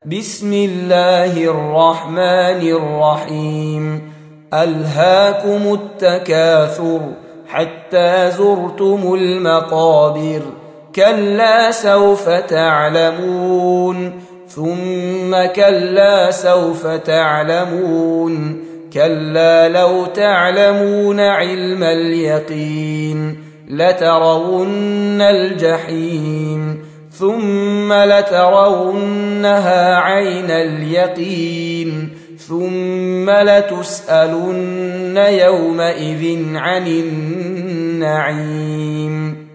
بسم الله الرحمن الرحيم. ألهاكم التكاثر حتى زرتم المقابر، كلا سوف تعلمون ثم كلا سوف تعلمون، كلا لو تعلمون علم اليقين لترون الجحيم ثم لترونها عين اليقين ثم لتسألن يومئذ عن النعيم.